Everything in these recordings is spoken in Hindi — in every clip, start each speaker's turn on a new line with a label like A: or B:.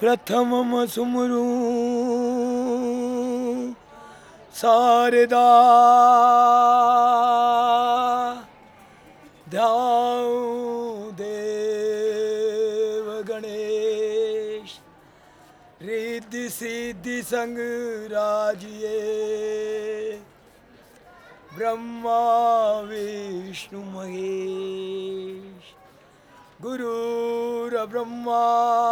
A: प्रथमम सुमरू शारदा ध्याऊ देव गणेश रिद्धि सिद्धि संग राजिए ब्रह्मा विष्णु महेश गुरुर ब्रह्मा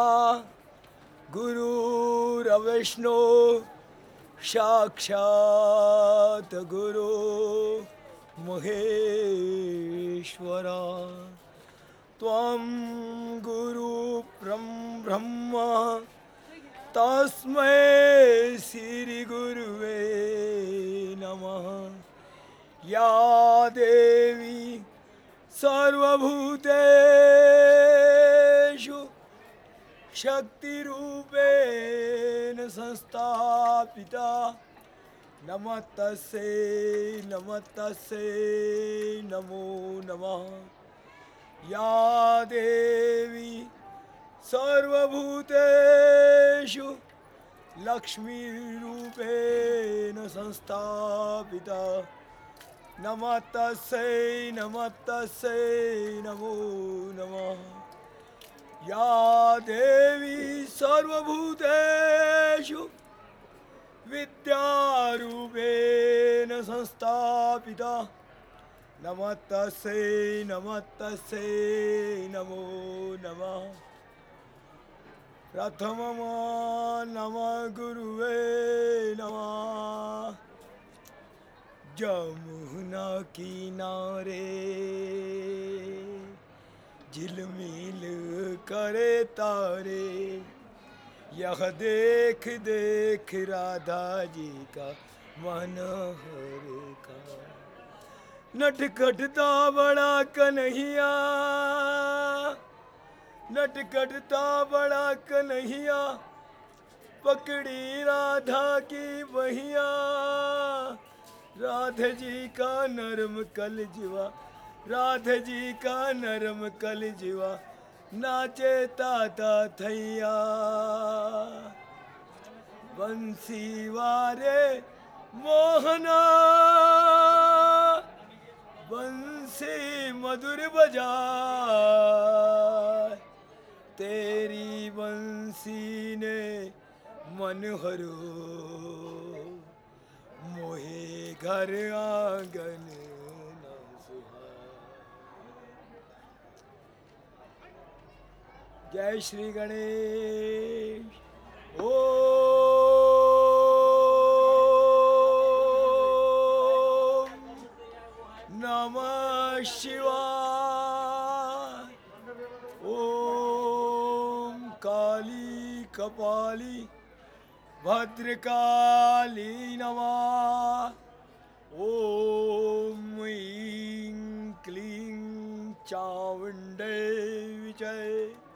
A: गुरुर विष्णु साक्षात गुरु महेश्वरा त्वं गुरु ब्रह्मा तस्मै श्री गुरुवे नमः। या देवी सर्वभूतेषु शक्तिरूपेण संस्थापिता नमस्तस्यै नमस्तस्यै नमो नमः। या देवी सर्वभूतेषु लक्ष्मीरूपेण संस्थापिता नमस्तस्यै नमस्तस्यै नमो नमः। या देवी सर्वभूतेषु विद्यारूपेण संस्थापिता नमस्तस्यै नमस्तस्यै नमो नमः। प्रथमम नमः गुरुवे नमः। जमुना किनारे झिलमिल करे तारे यह देख देख राधा जी का मन हर का नटखटता बड़ा कन्हैया नटखटता बड़ा कन्हैया पकड़ी राधा की बहिया राधा जी का नरम कल जीवा राधा जी का नरम कल जीवा नाचे ताता थैया बंसी वारे मोहना बंसी मधुर बजा तेरी बंसी ने मन हरो मोहे घर आंगन न सुहाए। जय श्री गणेश। ओम नमः शिवाय। ओम काली कपाली भद्रकाली नमः। ओम ऐं क्लीं चामुण्डै विजय।